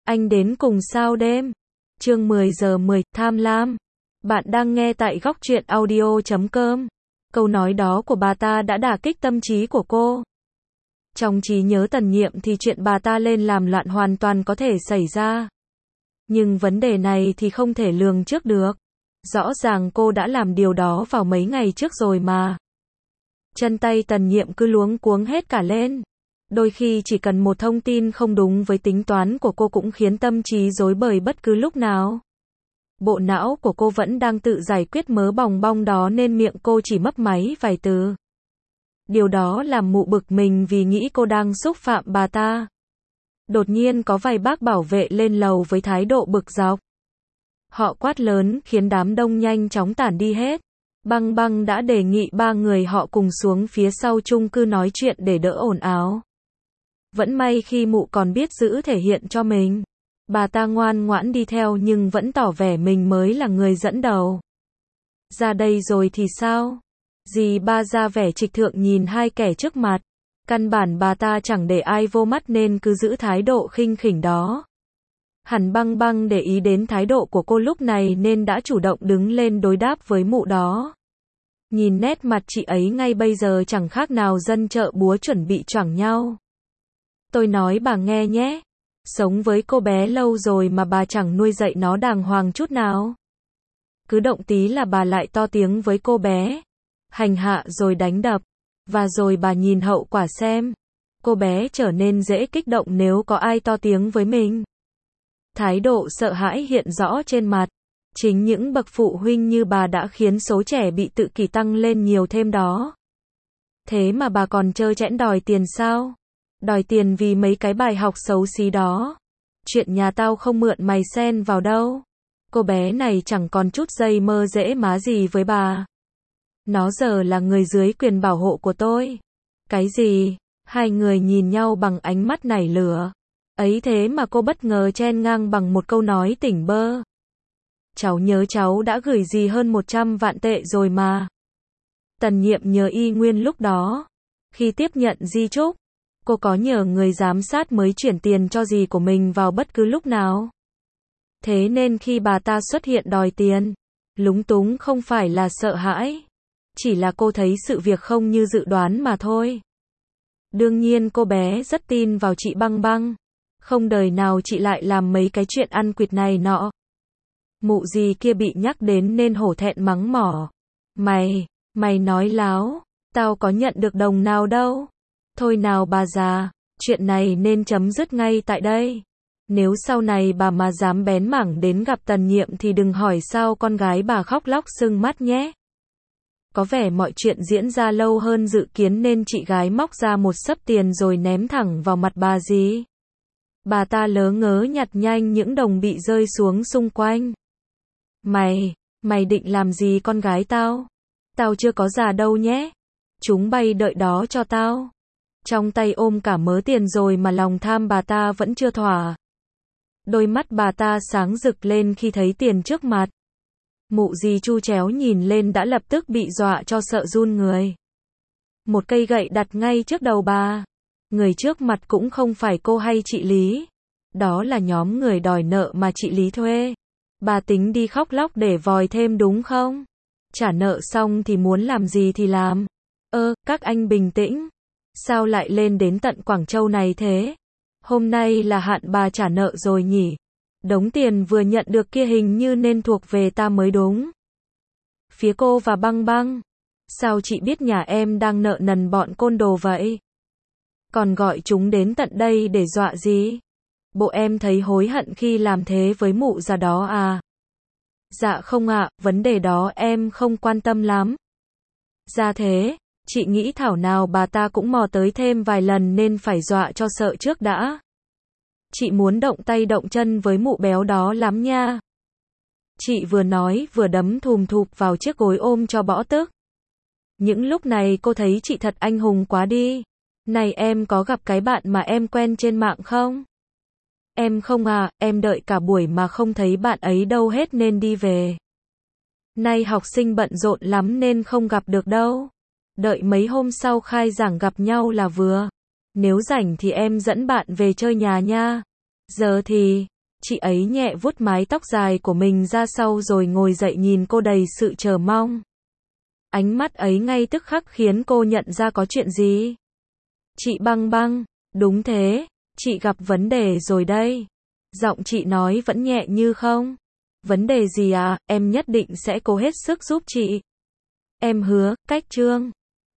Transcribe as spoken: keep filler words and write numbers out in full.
Anh đến cùng sao đêm. Chương mười giờ mười, tham lam. Bạn đang nghe tại góc truyện audio chấm com. Câu nói đó của bà ta đã đả kích tâm trí của cô. Trong trí nhớ Tần Nhiệm thì chuyện bà ta lên làm loạn hoàn toàn có thể xảy ra. Nhưng vấn đề này thì không thể lường trước được. Rõ ràng cô đã làm điều đó vào mấy ngày trước rồi mà. Chân tay Tần Nhiệm cứ luống cuống hết cả lên. Đôi khi chỉ cần một thông tin không đúng với tính toán của cô cũng khiến tâm trí rối bời bất cứ lúc nào. Bộ não của cô vẫn đang tự giải quyết mớ bòng bong đó nên miệng cô chỉ mấp máy vài từ. Điều đó làm mụ bực mình vì nghĩ cô đang xúc phạm bà ta. Đột nhiên có vài bác bảo vệ lên lầu với thái độ bực dọc. Họ quát lớn khiến đám đông nhanh chóng tản đi hết. Băng Băng đã đề nghị ba người họ cùng xuống phía sau chung cư nói chuyện để đỡ ồn ào. Vẫn may khi mụ còn biết giữ thể hiện cho mình. Bà ta ngoan ngoãn đi theo nhưng vẫn tỏ vẻ mình mới là người dẫn đầu. Ra đây rồi thì sao? Dì ba ra vẻ trịch thượng nhìn hai kẻ trước mặt. Căn bản bà ta chẳng để ai vô mắt nên cứ giữ thái độ khinh khỉnh đó. Hẳn Băng Băng để ý đến thái độ của cô lúc này nên đã chủ động đứng lên đối đáp với mụ đó. Nhìn nét mặt chị ấy ngay bây giờ chẳng khác nào dân chợ búa chuẩn bị choảng nhau. Tôi nói bà nghe nhé. Sống với cô bé lâu rồi mà bà chẳng nuôi dạy nó đàng hoàng chút nào. Cứ động tí là bà lại to tiếng với cô bé. Hành hạ rồi đánh đập. Và rồi bà nhìn hậu quả xem. Cô bé trở nên dễ kích động nếu có ai to tiếng với mình. Thái độ sợ hãi hiện rõ trên mặt. Chính những bậc phụ huynh như bà đã khiến số trẻ bị tự kỷ tăng lên nhiều thêm đó. Thế mà bà còn trơ trẽn đòi tiền sao? Đòi tiền vì mấy cái bài học xấu xí đó. Chuyện nhà tao không mượn mày xen vào đâu. Cô bé này chẳng còn chút dây mơ dễ má gì với bà. Nó giờ là người dưới quyền bảo hộ của tôi. Cái gì? Hai người nhìn nhau bằng ánh mắt nảy lửa. Ấy thế mà cô bất ngờ chen ngang bằng một câu nói tỉnh bơ. Cháu nhớ cháu đã gửi gì hơn một trăm vạn tệ rồi mà. Tần Nhiệm nhớ y nguyên lúc đó. Khi tiếp nhận di chúc, cô có nhờ người giám sát mới chuyển tiền cho dì của mình vào bất cứ lúc nào. Thế nên khi bà ta xuất hiện đòi tiền, lúng túng không phải là sợ hãi. Chỉ là cô thấy sự việc không như dự đoán mà thôi. Đương nhiên cô bé rất tin vào chị Băng Băng. Không đời nào chị lại làm mấy cái chuyện ăn quỵt này nọ. Mụ gì kia bị nhắc đến nên hổ thẹn mắng mỏ. Mày, mày nói láo, tao có nhận được đồng nào đâu. Thôi nào bà già, chuyện này nên chấm dứt ngay tại đây. Nếu sau này bà mà dám bén mảng đến gặp Tần Nhiệm thì đừng hỏi sao con gái bà khóc lóc sưng mắt nhé. Có vẻ mọi chuyện diễn ra lâu hơn dự kiến nên chị gái móc ra một xấp tiền rồi ném thẳng vào mặt bà dì. Bà ta lớ ngớ nhặt nhanh những đồng bị rơi xuống xung quanh. Mày, mày định làm gì con gái tao? Tao chưa có già đâu nhé. Chúng bay đợi đó cho tao. Trong tay ôm cả mớ tiền rồi mà lòng tham bà ta vẫn chưa thỏa. Đôi mắt bà ta sáng rực lên khi thấy tiền trước mặt. Mụ dì chu chéo nhìn lên đã lập tức bị dọa cho sợ run người. Một cây gậy đặt ngay trước đầu bà. Người trước mặt cũng không phải cô hay chị Lý. Đó là nhóm người đòi nợ mà chị Lý thuê. Bà tính đi khóc lóc để vòi thêm đúng không? Trả nợ xong thì muốn làm gì thì làm. Ơ, các anh bình tĩnh. Sao lại lên đến tận Quảng Châu này thế? Hôm nay là hạn bà trả nợ rồi nhỉ? Đống tiền vừa nhận được kia hình như nên thuộc về ta mới đúng. Phía cô và Băng Băng. Sao chị biết nhà em đang nợ nần bọn côn đồ vậy? Còn gọi chúng đến tận đây để dọa gì? Bộ em thấy hối hận khi làm thế với mụ già đó à? Dạ không ạ, vấn đề đó em không quan tâm lắm. Ra thế, chị nghĩ thảo nào bà ta cũng mò tới thêm vài lần nên phải dọa cho sợ trước đã. Chị muốn động tay động chân với mụ béo đó lắm nha. Chị vừa nói vừa đấm thùm thụp vào chiếc gối ôm cho bỏ tức. Những lúc này cô thấy chị thật anh hùng quá đi. Này em có gặp cái bạn mà em quen trên mạng không? Em không à, em đợi cả buổi mà không thấy bạn ấy đâu hết nên đi về. Nay học sinh bận rộn lắm nên không gặp được đâu. Đợi mấy hôm sau khai giảng gặp nhau là vừa. Nếu rảnh thì em dẫn bạn về chơi nhà nha. Giờ thì, Chị ấy nhẹ vuốt mái tóc dài của mình ra sau rồi ngồi dậy nhìn cô đầy sự chờ mong. Ánh mắt ấy ngay tức khắc khiến cô nhận ra có chuyện gì. Chị Băng Băng, đúng thế, chị gặp vấn đề rồi đây. Giọng chị nói vẫn nhẹ như không. Vấn đề gì à, em nhất định sẽ cố hết sức giúp chị. Em hứa, cách Trương.